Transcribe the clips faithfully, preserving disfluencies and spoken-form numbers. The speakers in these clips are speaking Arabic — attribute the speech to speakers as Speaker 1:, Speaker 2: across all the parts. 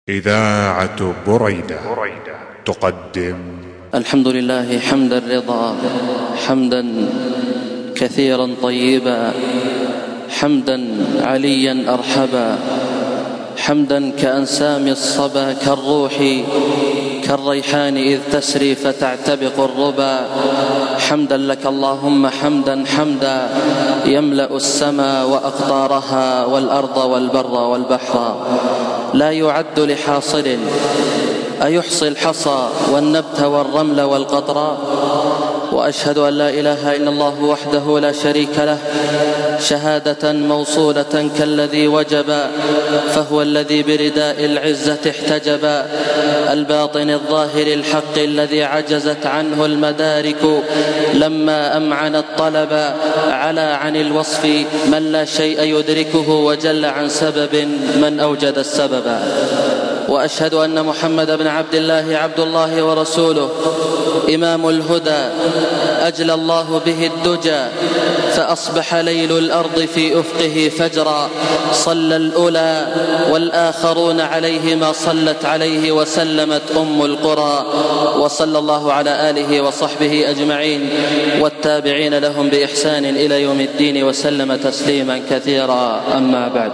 Speaker 1: إذاعة بريدة تقدم
Speaker 2: الحمد لله حمد الرضا، حمدا كثيرا طيبا، حمدا عليا أرحبا، حمدا كأنسام الصبا كالروح كالريحان إذ تسري فتعتبق الربا. حمدا لك اللهم حمدا حمدا يملأ السماء وأقطارها والأرض والبر والبحر، لا يعد لحاصل أيحصي الحصى والنبت والرمل والقطر. وأشهد أن لا إله إلا الله وحده لا شريك له شهادة موصولة كالذي وجب، فهو الذي برداء العزة احتجب، الباطن الظاهر الحق الذي عجزت عنه المدارك لما أمعن الطلب، علا عن الوصف من لا شيء يدركه وجل عن سبب من أوجد السبب. وأشهد أن محمد بن عبد الله عبد الله ورسوله إمام الهدى، أجلى الله به الدجى فأصبح ليل الأرض في أفقه فجرا، صلى الأولى والآخرون عليه ما صلت عليه وسلمت أم القرى. وصلى الله على آله وصحبه أجمعين والتابعين لهم بإحسان إلى يوم الدين وسلم تسليما كثيرا. أما بعد،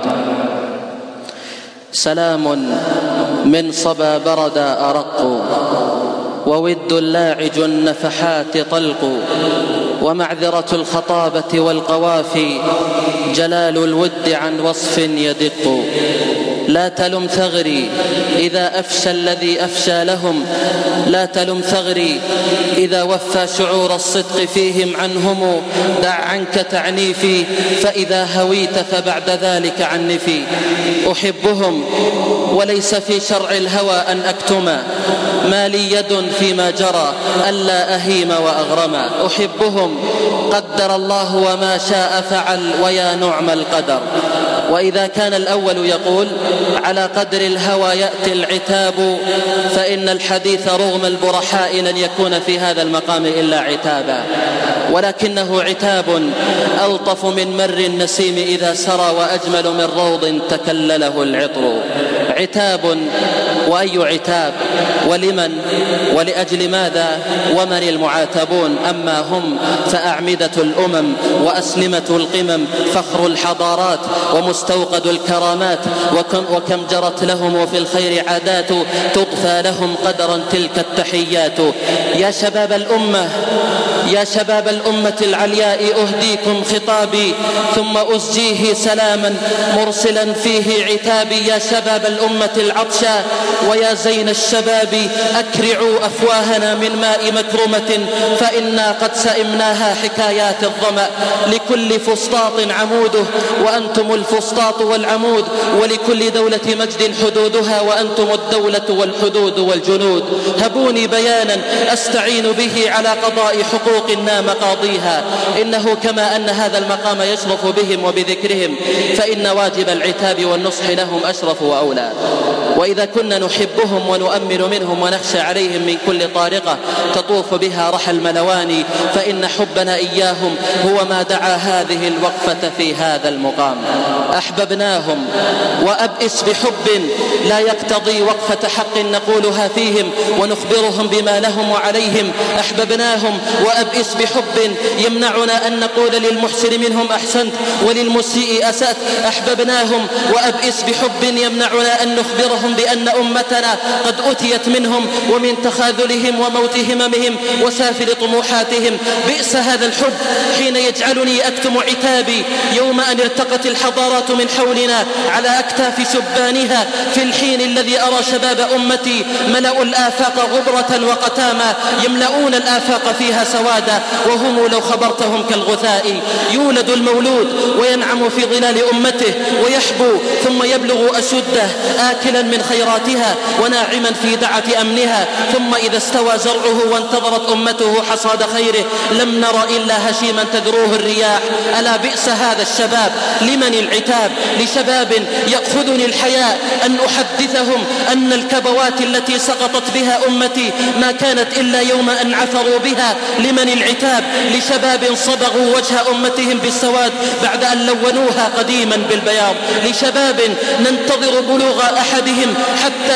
Speaker 2: سلام من صبا بردا أرق، وود لاعج النفحات طلق، ومعذرة الخطابة والقوافي جلال الود عن وصف يدق. لا تلم ثغري إذا أفشى الذي أفشى لهم، لا تلم ثغري إذا وفى شعور الصدق فيهم عنهم. دع عنك تعنيفي فإذا هويت فبعد ذلك عنفي. أحبهم وليس في شرع الهوى أن أكتم، ما لي يد فيما جرى ألا أهيم وأغرم. أحبهم قدر الله وما شاء فعل ويا نعم القدر. وإذا كان الأول يقول على قدر الهوى يأتي العتاب، فإن الحديث رغم البرحاء لن يكون في هذا المقام إلا عتابا، ولكنه عتاب ألطف من مر النسيم إذا سرى، وأجمل من روض تكلله العطر. عتاب، وأي عتاب ولمن ولأجل ماذا ومن المعاتبون؟ أما هم فأعمدة الأمم وأسلمة القمم، فخر الحضارات ومستوقد الكرامات، وكم, وكم جرت لهم وفي الخير عادات، تضفى لهم قدرا تلك التحيات. يا شباب الأمة يا شباب الأمة العلياء أهديكم خطابي ثم أسجيه سلاما مرسلا فيه عتابي. يا شباب الأمة العطشى ويا زين الشباب أكرعوا أفواهنا من ماء مكرمة، فإنا قد سئمناها حكايات الظمأ. لكل فسطاط عموده وأنتم الفسطاط والعمود، ولكل دولة مجد حدودها وأنتم الدولة والحدود والجنود. هبوني بيانا أستعين به على قضاء حقوق نام قاضيها، إنه كما أن هذا المقام يشرف بهم وبذكرهم، فإن واجب العتاب والنصح لهم أشرف وأولى. وإذا كنا نحبهم ونؤمن منهم ونخشى عليهم من كل طارقة تطوف بها رحى الملواني، فإن حبنا إياهم هو ما دعا هذه الوقفة في هذا المقام. أحببناهم وأبئس بحب لا يقتضي وقفة حق نقولها فيهم ونخبرهم بما لهم وعليهم. أحببناهم وأبئس بحب يمنعنا أن نقول للمحسن منهم أحسنت وللمسيء أسأت. أحببناهم وأبئس بحب يمنعنا أن نخبرهم بأن أمتنا قد أتيت منهم ومن تخاذلهم وموت هممهم وسافل طموحاتهم. بئس هذا الحب حين يجعلني أكتم عتابي يوم أن ارتقت الحضارات من حولنا على أكتاف شبانها، في الحين الذي أرى شباب أمتي ملأوا الآفاق غبرة وقتاما، يملؤون الآفاق فيها سوادا، وهم لو خبرتهم كالغثاء. يولد المولود وينعم في ظلال أمته ويحبو ثم يبلغ أشده، آكلا من خيراتها وناعما في دعة أمنها، ثم إذا استوى زرعه وانتظرت أمته حصاد خيره لم نر إلا هشيما تذروه الرياح. ألا بئس هذا الشباب. لمن العتاب؟ لشباب يأخذني الحياء أن أحدثهم أن الكبوات التي سقطت بها أمتي ما كانت إلا يوم أن عثروا بها. لمن العتاب؟ لشباب صبغوا وجه أمتهم بالسواد بعد أن لونوها قديما بالبياض. لشباب ننتظر بلوغ أحدهم حتى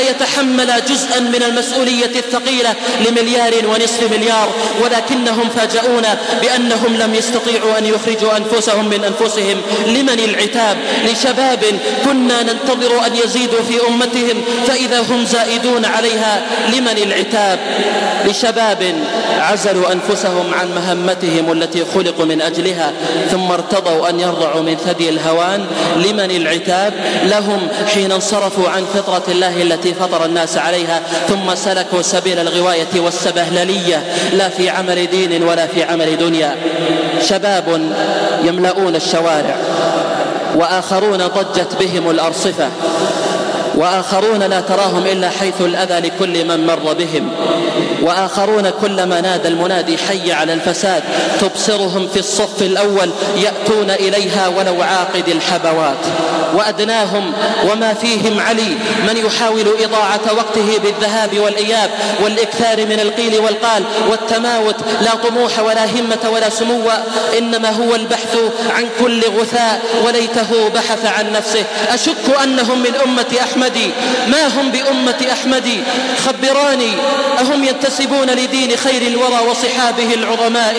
Speaker 2: يتحمل جزءا من المسؤولية الثقيلة لمليار ونصف مليار، ولكنهم فاجؤونا بأنهم لم يستطيعوا أن يخرجوا أنفسهم من أنفسهم. لمن العتاب؟ لشباب كنا ننتظر أن يزيدوا في أمتهم فإذا هم زائدون عليها. لمن العتاب؟ لشباب عزلوا أنفسهم عن مهمتهم التي خلقوا من أجلها ثم ارتضوا أن يرضعوا من ثدي الهوان. لمن العتاب؟ لهم حين انصرفوا عن فطرة الله التي فطر الناس عليها ثم سلكوا سبيل الغواية والسبهللية، لا في عمل دين ولا في عمل دنيا. شباب يملؤون الشوارع، وآخرون ضجت بهم الأرصفة، وآخرون لا تراهم إلا حيث الأذى لكل من مر بهم، وآخرون كلما نادى المنادي حي على الفساد تبصرهم في الصف الأول يأتون إليها ولو عاقد الحبوات. وأدناهم وما فيهم علي من يحاول إضاعة وقته بالذهاب والإياب والإكثار من القيل والقال والتماوت، لا طموح ولا همة ولا سمو، إنما هو البحث عن كل غثاء وليته بحث عن نفسه. أشك أنهم من أمة أحمدي، ما هم بأمة أحمدي. خبراني أهم ينتسبون لدين خير الورى وصحابه العظماء؟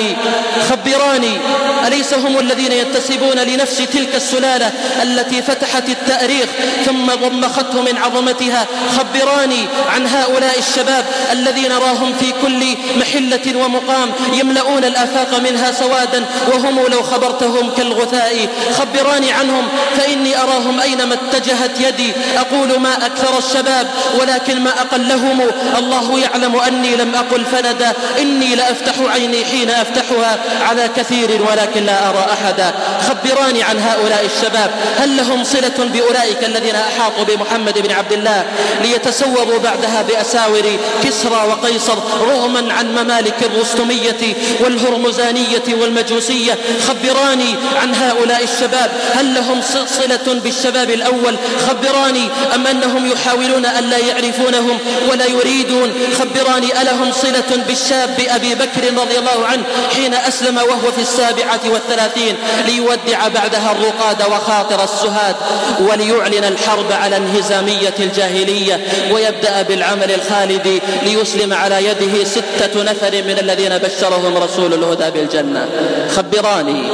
Speaker 2: خبراني أليس هم الذين ينتسبون لنفس تلك السلالة التي فتحت التاريخ ثم ضمخته من عظمتها؟ خبراني عن هؤلاء الشباب الذين نراهم في كل محلة ومقام يملؤون الآفاق منها سوادا وهم لو خبرتهم كالغثاء. خبراني عنهم فإني أراهم أينما اتجهت يدي. أقول ما أكثر الشباب ولكن ما أقلهم. الله يعلم أني لم أقل فندا، إني لأفتح عيني حين أفتحها على كثير ولكن لا أرى أحدا. خبراني عن هؤلاء الشباب، هل لهم صلة بأولئك الذين أحاطوا بمحمد بن عبد الله ليتسوروا بعدها بأساور كسرى وقيصر رغما عن ممالك الرستمية والهرمزانية والمجوسية؟ خبراني عن هؤلاء الشباب، هل لهم صلة بالشباب الأول؟ خبراني أم أنهم يحاولون أن لا يعرفونهم ولا يريدون؟ خبراني ألهم صلة بالشاب أبي بكر رضي الله عنه حين أسلم وهو في السابعة والثلاثين ليودع بعدها الرقاد وخاطر السهاد وليعلن الحرب على انهزامية الجاهلية ويبدأ بالعمل الخالدي ليسلم على يده ستة نفر من الذين بشرهم رسول الهدى بالجنة؟ خبراني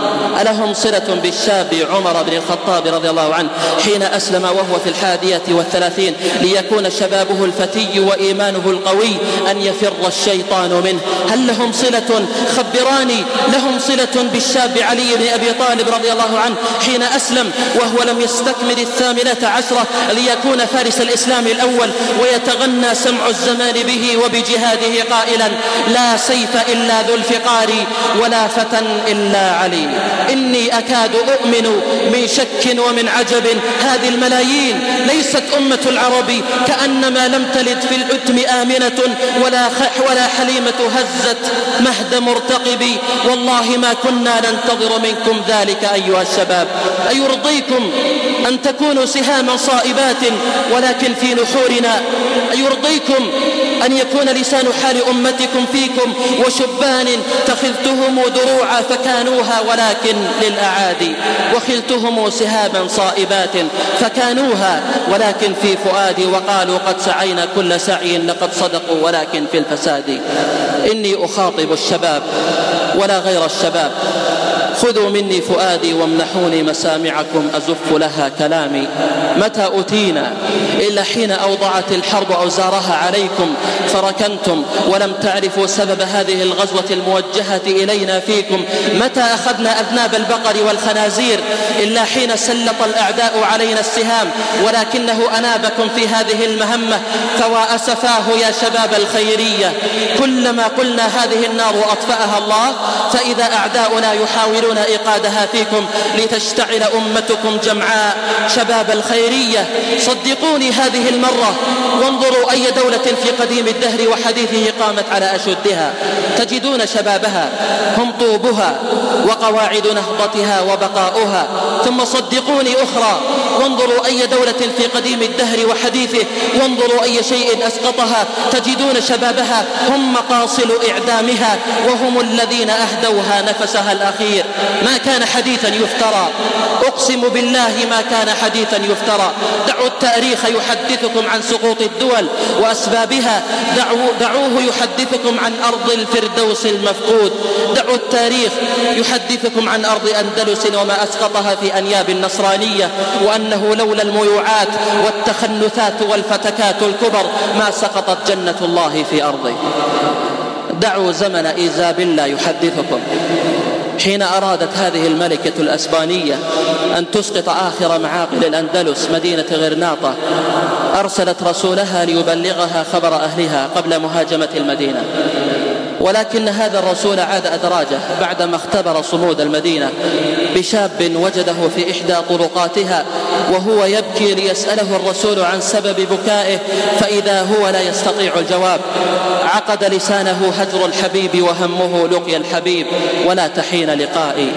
Speaker 2: ألهم صلة بالشاب عمر بن الخطاب رضي الله عنه حين أسلم وهو في الحادية والثلاثين ليكون شبابه الفتي وإيمانه القوي أن يفر الشيطان منه؟ هل لهم صلة؟ خبراني لهم صلة بالشاب علي بن أبي طالب رضي الله عنه حين أسلم وهو لم يستكمل الثامنة عشرة ليكون فارس الإسلام الأول ويتغنى سمع الزمان به وبجهاده قائلا لا سيف إلا ذو الفقار ولا فتى إلا علي. إني أكاد أؤمن من شك ومن عجب هذه الملايين ليست أمة العرب، كأنما لم تلد في العتم آمنة ولا, ولا حليمة هزت مهد مرتقب. والله ما كنا ننتظر منكم ذلك أيها الشباب. أيرضيكم أن تكونوا سهاما صائبات ولكن في نحورنا؟ أيرضيكم أن يكون لسان حال أمتكم فيكم وشبان تخذتهم دروعا فكانوها ولكن للأعادي، وخذتهم سهاما صائبات فكانوها ولكن في فؤادي، وقالوا قد سعينا كل سعي لقد صدقوا ولكن في الفساد. إني أخاطب الشباب ولا غير الشباب، خذوا مني فؤادي وامنحوني مسامعكم أزف لها كلامي. متى أتينا إلا حين أوضعت الحرب أوزارها عليكم فركنتم ولم تعرفوا سبب هذه الغزوة الموجهة إلينا فيكم. متى أخذنا أذناب البقر والخنازير إلا حين سلط الأعداء علينا السهام ولكنه أنابكم في هذه المهمة. فوا أسفاه يا شباب الخيرية، كلما قلنا هذه النار أطفأها الله فإذا أعداؤنا يحاولون إيقادها فيكم لتشتعل أمتكم جمعاء. شباب الخيرية صدقوني هذه المرة وانظروا أي دولة في قديم الدهر وحديثه قامت على أشدها تجدون شبابها هم طوبها وقواعد نهضتها وبقاؤها. ثم صدقوني أخرى وانظروا أي دولة في قديم الدهر وحديثه وانظروا أي شيء أسقطها تجدون شبابها هم مقاصل إعدامها وهم الذين أهدوها نفسها الأخير. ما كان حديثا يفترى، أقسم بالله ما كان حديثا يفترى. دعوا التاريخ يحدثكم عن سقوط الدول وأسبابها، دعوا دعوه يحدثكم عن أرض الفردوس المفقود. دعوا التاريخ يحدثكم عن أرض أندلس وما أسقطها في أنياب النصرانية، وأنه لولا الميوعات والتخنثات والفتكات الكبر ما سقطت جنة الله في أرضه. دعوا زمن إيزابيلا يحدثكم حين أرادت هذه الملكة الأسبانية أن تسقط آخر معاقل الأندلس مدينة غرناطة، أرسلت رسولها ليبلغها خبر أهلها قبل مهاجمة المدينة، ولكن هذا الرسول عاد أدراجه بعدما اختبر صمود المدينة بشاب وجده في إحدى طرقاتها وهو يبكي ليسأله الرسول عن سبب بكائه، فإذا هو لا يستطيع الجواب. عقد لسانه هجر الحبيب وهمه لقي الحبيب ولا تحين لقائي.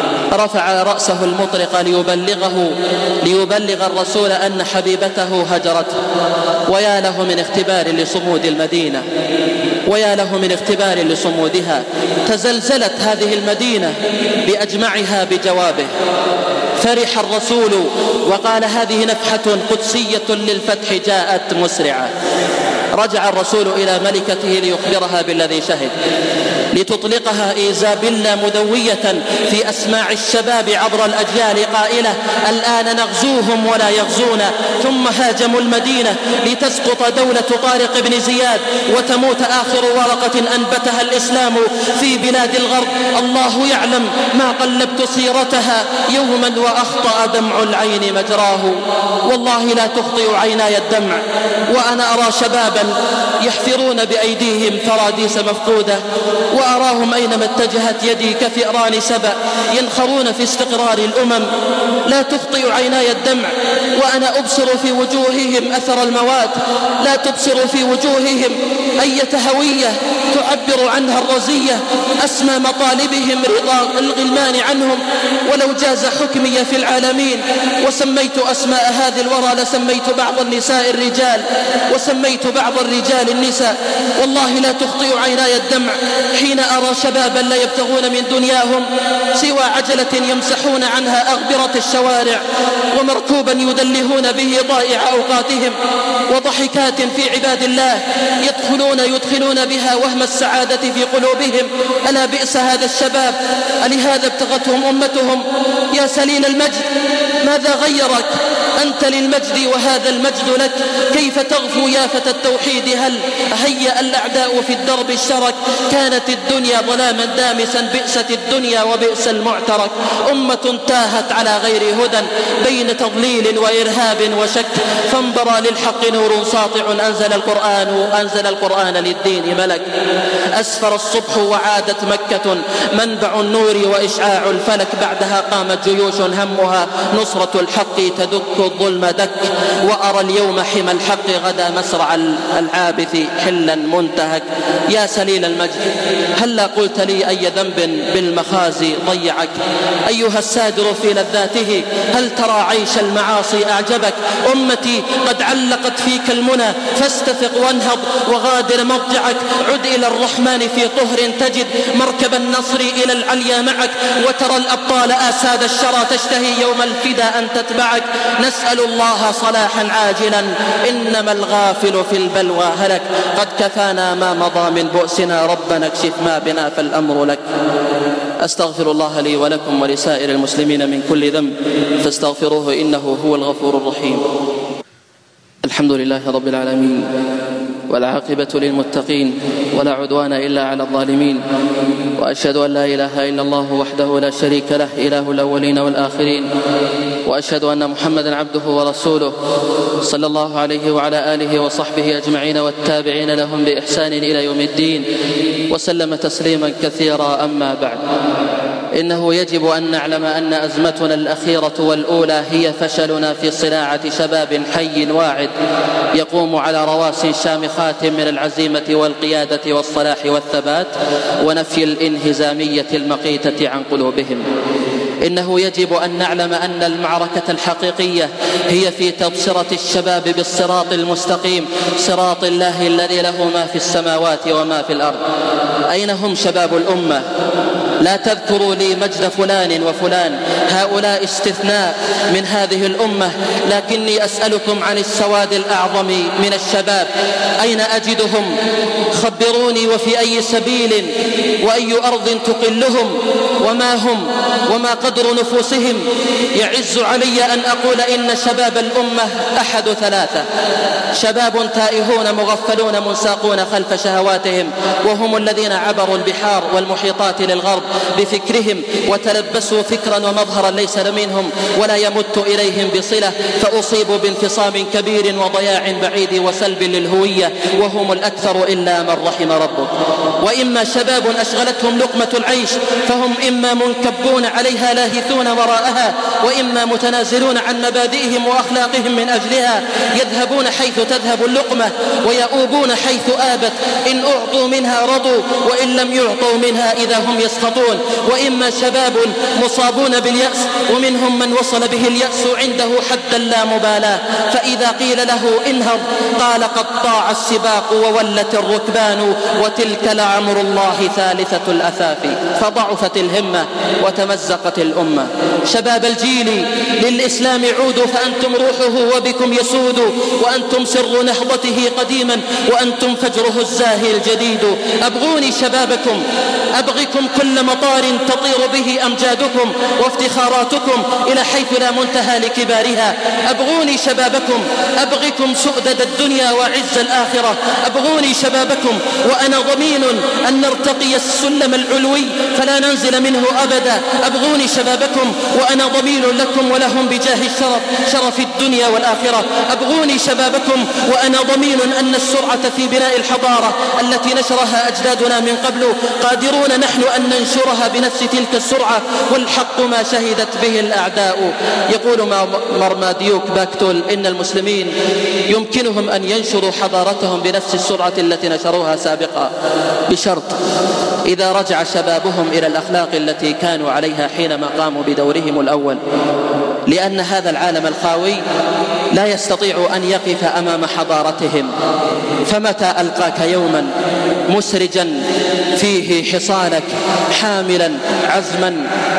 Speaker 2: رفع رأسه المطرق ليبلغه ليبلغ الرسول أن حبيبته هجرته. ويا له من اختبار لصمود المدينة، ويا له من اختبار لصمودها. تزلزلت هذه المدينة بأجمعها بجوابه. فرح الرسول وقال هذه نفحة قدسية للفتح جاءت مسرعة. رجع الرسول إلى ملكته ليخبرها بالذي شهد، لتطلقها إيزابيلا مدوية في أسماع الشباب عبر الأجيال قائلة الآن نغزوهم ولا يغزونا. ثم هاجموا المدينة لتسقط دولة طارق بن زياد وتموت آخر ورقة أنبتها الإسلام في بلاد الغرب. الله يعلم ما قلبت سيرتها يوما وأخطأ دمع العين مجراه. والله لا تخطئ عيناي الدمع وأنا أرى شبابا يحفرون بأيديهم فراديس مفقودة، وأراهم أينما اتجهت يدي كفئران سبأ ينخرون في استقرار الأمم. لا تخطئ عيناي الدمع وأنا أبصر في وجوههم أثر الموات، لا تبصر في وجوههم أية هوية تعبر عنها الرزية. أسمى مطالبهم رضا الغلمان عنهم، ولو جاز حكمي في العالمين وسميت أسماء هذه الورى لسميت بعض النساء الرجال وسميت بعض الرجال النساء. والله لا تخطئ عيناي الدمع حين أرى شبابا لا يبتغون من دنياهم سوى عجلة يمسحون عنها أغبرة الشوارع، ومركوبا يدلهون به ضائع أوقاتهم، وضحكات في عباد الله يدخلون يدخلون بها وهم السعادة في قلوبهم. ألا بئس هذا الشباب، ألهذا ابتغتهم أمتهم؟ يا سليل المجد ماذا غيرك؟ أنت للمجد وهذا المجد لك. كيف تغفو يا فتى التوحيد؟ هل هيأ الأعداء في الدرب الشرك؟ كانت الدنيا ظلاما دامسا، بئست الدنيا وبئس المعترك. أمة تاهت على غير هدى بين تضليل وإرهاب وشك، فانبرى للحق نور ساطع أنزل القرآن أنزل القرآن للدين ملك. أسفر الصبح وعادت مكة منبع النور وإشعاع الفلك، بعدها قامت جيوش همها نصرة الحق تدك الظلم دك. وأرى اليوم حمى الحق غدا مسرع العابث حلا منتهك. يا سليل المجد هلا قلت لي أي ذنب بالمخازي ضيعك؟ أيها السادر في لذاته هل ترى عيش المعاصي أعجبك؟ أمتي قد علقت فيك المنى فاستفق وانهض وغادر مضجعك. عد إلى الرحمن في طهر تجد مركب النصر إلى العليا معك، وترى الأبطال آساد الشرى تشتهي يوم الفدا أن تتبعك. نسأل الله صلاحا عاجلا إنما الغافل في البلوى هلك. قد كفانا ما مضى من بؤسنا ربنا اكشف ما بنا فالأمر لك. أستغفر الله لي ولكم ولسائر المسلمين من كل ذنب فاستغفروه إنه هو الغفور الرحيم. الحمد لله رب العالمين والعاقبة للمتقين ولا عدوان إلا على الظالمين، وأشهد أن لا إله إلا الله وحده لا شريك له إله الأولين والآخرين، وأشهد أن محمدا عبده ورسوله صلى الله عليه وعلى آله وصحبه أجمعين والتابعين لهم بإحسان إلى يوم الدين وسلم تسليما كثيرا. أما بعد، إنه يجب أن نعلم أن أزمتنا الأخيرة والأولى هي فشلنا في صناعة شباب حي واعد يقوم على رواس شامخات من العزيمة والقيادة والصلاح والثبات ونفي الانهزامية المقيتة عن قلوبهم. إنه يجب أن نعلم أن المعركة الحقيقية هي في تبصرة الشباب بالصراط المستقيم، صراط الله الذي له ما في السماوات وما في الأرض. أين هم شباب الأمة؟ لا تذكروا لي مجد فلان وفلان، هؤلاء استثناء من هذه الأمة، لكني أسألكم عن السواد الأعظم من الشباب، أين أجدهم؟ خبروني، وفي أي سبيل وأي أرض تقلهم، وما هم وما قدر نفوسهم؟ يعز علي أن أقول إن شباب الأمة أحد ثلاثة: شباب تائهون مغفلون منساقون خلف شهواتهم، وهم الذين عبروا البحار والمحيطات للغرب بفكرهم وتلبسوا فكرا ومظهرا ليس منهم ولا يمت إليهم بصلة، فأصيبوا بانفصام كبير وضياع بعيد وسلب للهوية، وهم الأكثر إلا من رحم ربك. وإما شباب أشغلتهم لقمة العيش، فهم إما منكبون عليها لاهثون وراءها، وإما متنازلون عن مبادئهم وأخلاقهم من أجلها، يذهبون حيث تذهب اللقمة ويؤوبون حيث آبت، إن أعطوا منها رضوا وإن لم يعطوا منها إذا هم يسخطون. وإما شباب مصابون باليأس، ومنهم من وصل به اليأس عنده حد لا مبالاة، فإذا قيل له انهض قال قد طاع السباق وولت الركبان، وتلك لعمر الله ثالثة الأثاف. فضعفت الهمة وتمزقت الأمة. شباب الجيل للإسلام عودوا، فأنتم روحه وبكم يسود، وأنتم سر نهضته قديما، وأنتم فجره الزاهي الجديد. أبغوني شبابكم، أبغيكم كل مطار تطير به أمجادكم وافتخاراتكم إلى حيث لا منتهى لكبارها. أبغوني شبابكم، أبغيكم سؤدد الدنيا وعز الآخرة. أبغوني شبابكم وأنا ضمين أن نرتقي السلم العلوي فلا ننزل منه أبدا. أبغوني شبابكم وأنا ضمين لكم ولهم بجاه الشرف شرف الدنيا والآخرة. أبغوني شبابكم وأنا ضمين أن السرعة في بناء الحضارة التي نشرها أجدادنا من قبل قادرون نحن أن ننشرها بنفس تلك السرعة، والحق ما شهدت به الأعداء. يقول مرماديوك باكتول إن المسلمين يمكنهم أن ينشروا حضارتهم بنفس السرعة التي نشروها سابقا، بشرط إذا رجع شبابهم إلى الأخلاق التي كانوا عليها حينما قاموا بدورهم الأول، لأن هذا العالم الخاوي لا يستطيع أن يقف أمام حضارتهم. فمتى ألقاك يوما مسرجا فيه حصانك حاملا عزما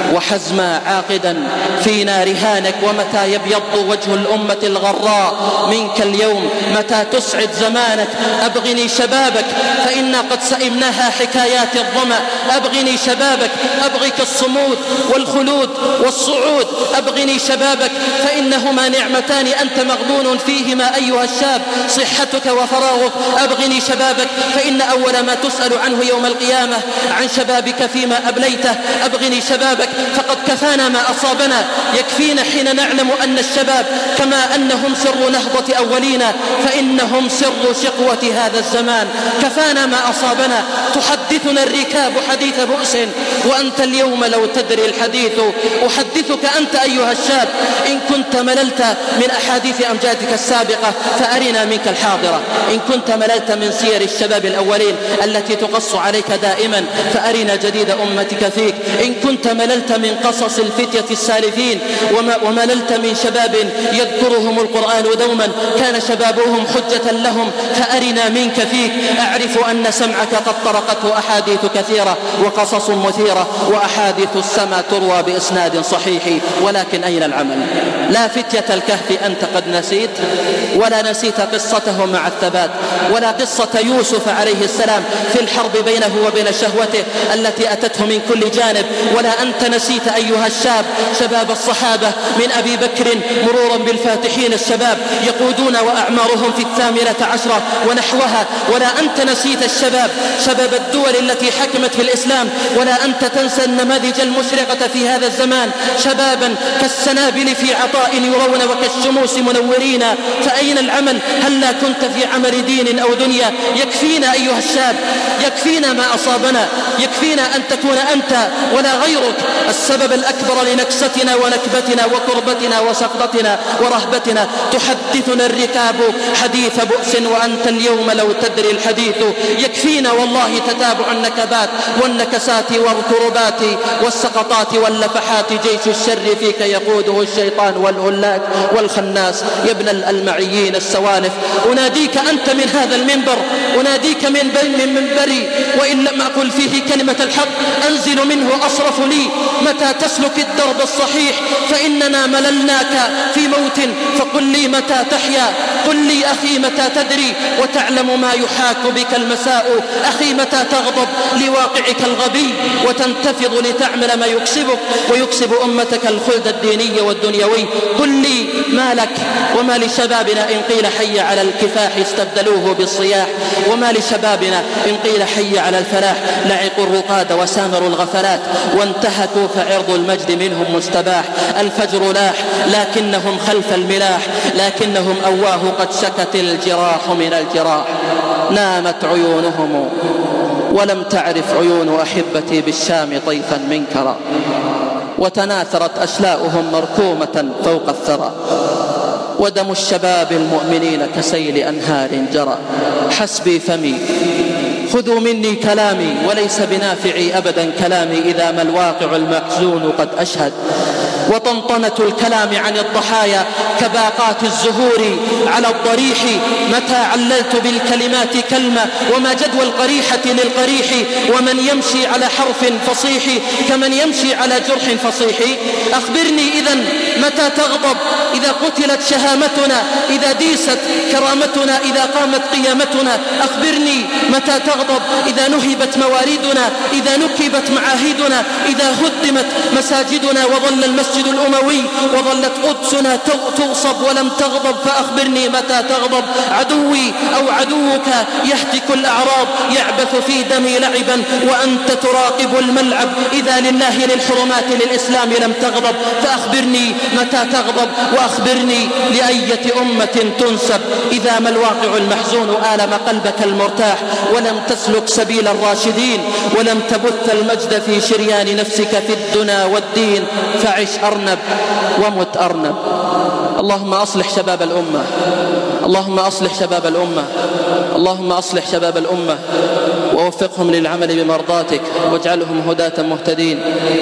Speaker 2: وحزما عاقدا في نار هانك، ومتى يبيض وجه الأمة الغراء منك اليوم، متى تسعد زمانك. أبغني شبابك فإنا قد سئمناها حكايات الظمأ. أبغني شبابك، أبغيك الصمود والخلود والصعود. أبغني شبابك فإنهما نعمتان أنت مغبون فيهما أيها الشاب، صحتك وفراغك. أبغني شبابك فإن أول ما تسأل عنه يوم القيامة عن شبابك فيما أبليته. أبغني شبابك فقد كفانا ما أصابنا، يكفينا حين نعلم أن الشباب كما أنهم سر نهضة أولينا فإنهم سر شقوة هذا الزمان. كفانا ما أصابنا، تحدثنا الركاب حديث بؤس، وأنت اليوم لو تدري الحديث أحدثك أنت أيها الشاب. إن كنت مللت من أحاديث أمجادك السابقة فأرنا منك الحاضرة. إن كنت مللت من سير الشباب الأولين التي تقص عليك دائما فأرنا جديد أمتك فيك. إن كنت مللت من قصص الفتية السالفين ومللت من شباب يذكرهم القرآن دوما كان شبابهم حجة لهم فأرنا منك فيك. أعرف أن سمعك قد طرقته أحاديث كثيرة وقصص مثيرة، وأحاديث السماء تروى بإسناد صحيح، ولكن أين العمل؟ لا فتية الكهف أنت قد نسيت، ولا نسيت قصته مع الثبات، ولا قصة يوسف عليه السلام في الحرب بينه وبين شهوته التي أتته من كل جانب، ولا أنت نسيت أيها الشاب شباب الصحابة من أبي بكر مرورا بالفاتحين الشباب يقودون وأعمارهم في الثامنة عشرة ونحوها. ولا أنت نسيت الشباب شباب الدول التي حكمت في الإسلام، ولا أنت تنسى النماذج المشرقة في هذا الزمان، شبابا كالسنابل في عطاء يرون وكالشموس منورين. فأين العمل؟ هلا كنت في عمل دين أو دنيا؟ يكفينا أيها الشاب، يكفينا ما أصابنا، يكفينا أن تكون أنت ولا غيرك السبب الأكبر لنكستنا ونكبتنا وكربتنا وسقطتنا ورهبتنا. تحدثنا الركاب حديث بؤس وأنت اليوم لو تدري الحديث. يكفينا والله تتابع النكبات والنكسات والكربات والسقطات واللفحات. جيش الشر فيك يقوده الشيطان والهلاك والخناس. يا ابن الألمعيين السوالف، أناديك أنت من هذا المنبر، أناديك من بين منبري، وإن لم أقل فيه كلمة الحق أنزل منه أصرف لي. متى تسلك الدرب الصحيح فإننا مللناك في موت، فقل لي متى تحيا، قل لي أخي متى تدري وتعلم ما يحاك بك المساء. أخي متى تغضب لواقعك الغبي وتنتفض لتعمل ما يكسبك ويكسب أمتك الخلد الديني والدنيوي. قل لي ما لك وما لشبابنا إن قيل حي على الكفاح استبدلوه بالصياح، وما لشبابنا إن قيل حي على الفلاح لعقوا الرقاد وسامروا الغفلات وانتهكوا فعرض المجد منهم مستباح. الفجر لاح لكنهم خلف الملاح، لكنهم أواه قد شكت الجراح من الجراح. نامت عيونهم ولم تعرف عيون أحبتي بالشام طيفا منكرا، وتناثرت أشلاؤهم مركومة فوق الثرى، ودم الشباب المؤمنين كسيل أنهار جرى. حسبي فمي خذوا مني كلامي وليس بنافعي أبدا كلامي إذا ما الواقع المحزون قد أشهد. وطنطنة الكلام عن الضحايا كباقات الزهور على الضريح. متى عللت بالكلمات كلمة وما جدوى القريحة للقريح، ومن يمشي على حرف فصيح كمن يمشي على جرح فصيح. أخبرني إذن متى تغضب إذا قتلت شهامتنا، إذا ديست كرامتنا، إذا قامت قيامتنا. أخبرني متى تغضب إذا نهبت مواردنا، إذا نكبت معاهدنا، إذا هدمت مساجدنا وظل المسجد الأموي وظلت قدسنا تغصب ولم تغضب. فأخبرني متى تغضب. عدوي أو عدوك يهتك الأعراض يعبث في دمي لعبا وأنت تراقب الملعب، إذا لله للحرمات للإسلام لم تغضب. فأخبرني متى تغضب، وأخبرني لأية أمة تنسب إذا ما الواقع المحزون آلم قلبك المرتاح، ولم تسلك سبيل الراشدين ولم تبث المجد في شريان نفسك في الدنا والدين. فعش أرنب ومت أرنب. اللهم أصلح شباب الأمة، اللهم أصلح شباب الأمة، اللهم أصلح شباب الأمة ووفقهم للعمل بمرضاتك، واجعلهم هداة مهتدين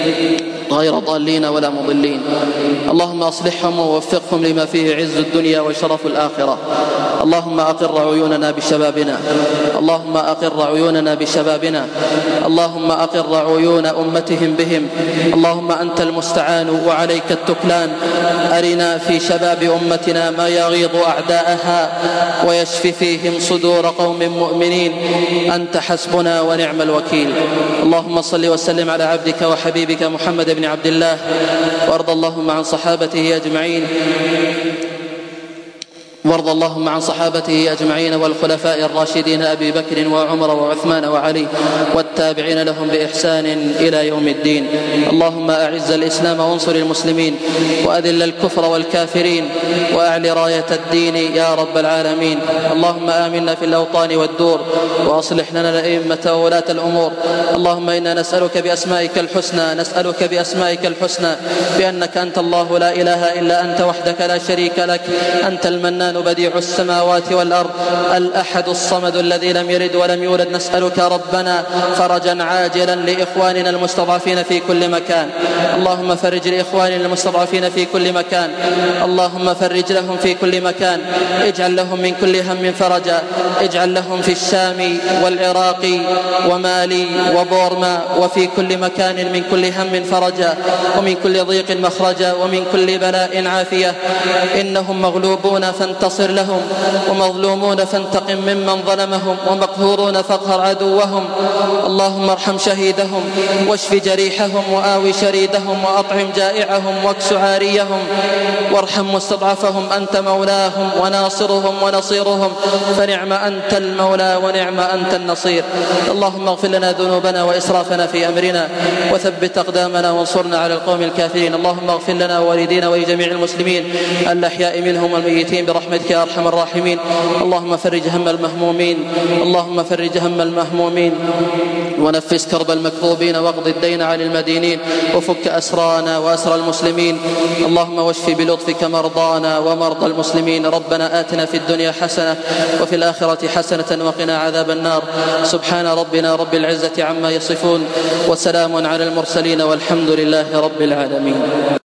Speaker 2: غير ضالين ولا مضلين. اللهم أصلحهم ووفقهم لما فيه عز الدنيا وشرف الآخرة. اللهم أقر عيوننا بشبابنا، اللهم أقر عيوننا بشبابنا، اللهم أقر عيون أمتهم بهم. اللهم أنت المستعان وعليك التكلان. أرنا في شباب أمتنا ما يغيظ أعداءها ويشفي فيهم صدور قوم مؤمنين. أنت حسبنا ونعم الوكيل. اللهم صل وسلم على عبدك وحبيبك محمد بن عبد الله، وارض اللهم عن صحابته أجمعين وارض اللهم عن صحابته أجمعين والخلفاء الراشدين أبي بكر وعمر وعثمان وعلي والتابعين لهم بإحسان إلى يوم الدين. اللهم أعز الإسلام وانصر المسلمين، وأذل الكفر والكافرين، وأعل راية الدين يا رب العالمين. اللهم آمنا في الأوطان والدور، وأصلح لنا الأئمة وولاة الأمور. اللهم إنا نسألك بأسمائك الحسنى نسألك بأسمائك الحسنى بأنك أنت الله لا إله إلا أنت وحدك لا شريك لك، أنت المنان بديع السماوات والأرض، الأحد الصمد الذي لم يلد ولم يولد. نسألك ربنا فرجا عاجلا لإخواننا المستضعفين في كل مكان. اللهم فرج لإخواننا المستضعفين في كل مكان، اللهم فرج لهم في كل مكان. اجعل لهم من كل هم فرجا، اجعل لهم في الشام والعراق ومالي وبورما وفي كل مكان من كل هم فرجا، ومن كل ضيق مخرجا، ومن كل بلاء عافية. إنهم مغلوبون فانتصر لهم، ومظلومون فانتقم ممن ظلمهم، ومقهورون فاقهر عدوهم. اللهم ارحم شهيدهم واشف جريحهم وآوي شريدهم وأطعم جائعهم واكس عاريهم، وارحم مستضعفهم. أنت مولاهم وناصرهم ونصيرهم، فنعم أنت المولى ونعم أنت النصير. اللهم اغفر لنا ذنوبنا وإسرافنا في أمرنا، وثبت أقدامنا وانصرنا على القوم الكافرين. اللهم اغفر لنا ووالدينا ولجميع المسلمين الأحياء منهم والميتين برحمتك يا أرحم الراحمين. اللهم فرج هم المهمومين، اللهم فرج هم المهمومين، ونفس كرب المكروبين، واقض الدين عن المدينين، وفك أسرانا وأسر المسلمين. اللهم واشف بلطفك مرضانا ومرضى المسلمين. ربنا آتنا في الدنيا حسنة وفي الآخرة حسنة وقنا عذاب النار. سبحان ربنا رب العزة عما يصفون، وسلام على المرسلين، والحمد لله رب العالمين.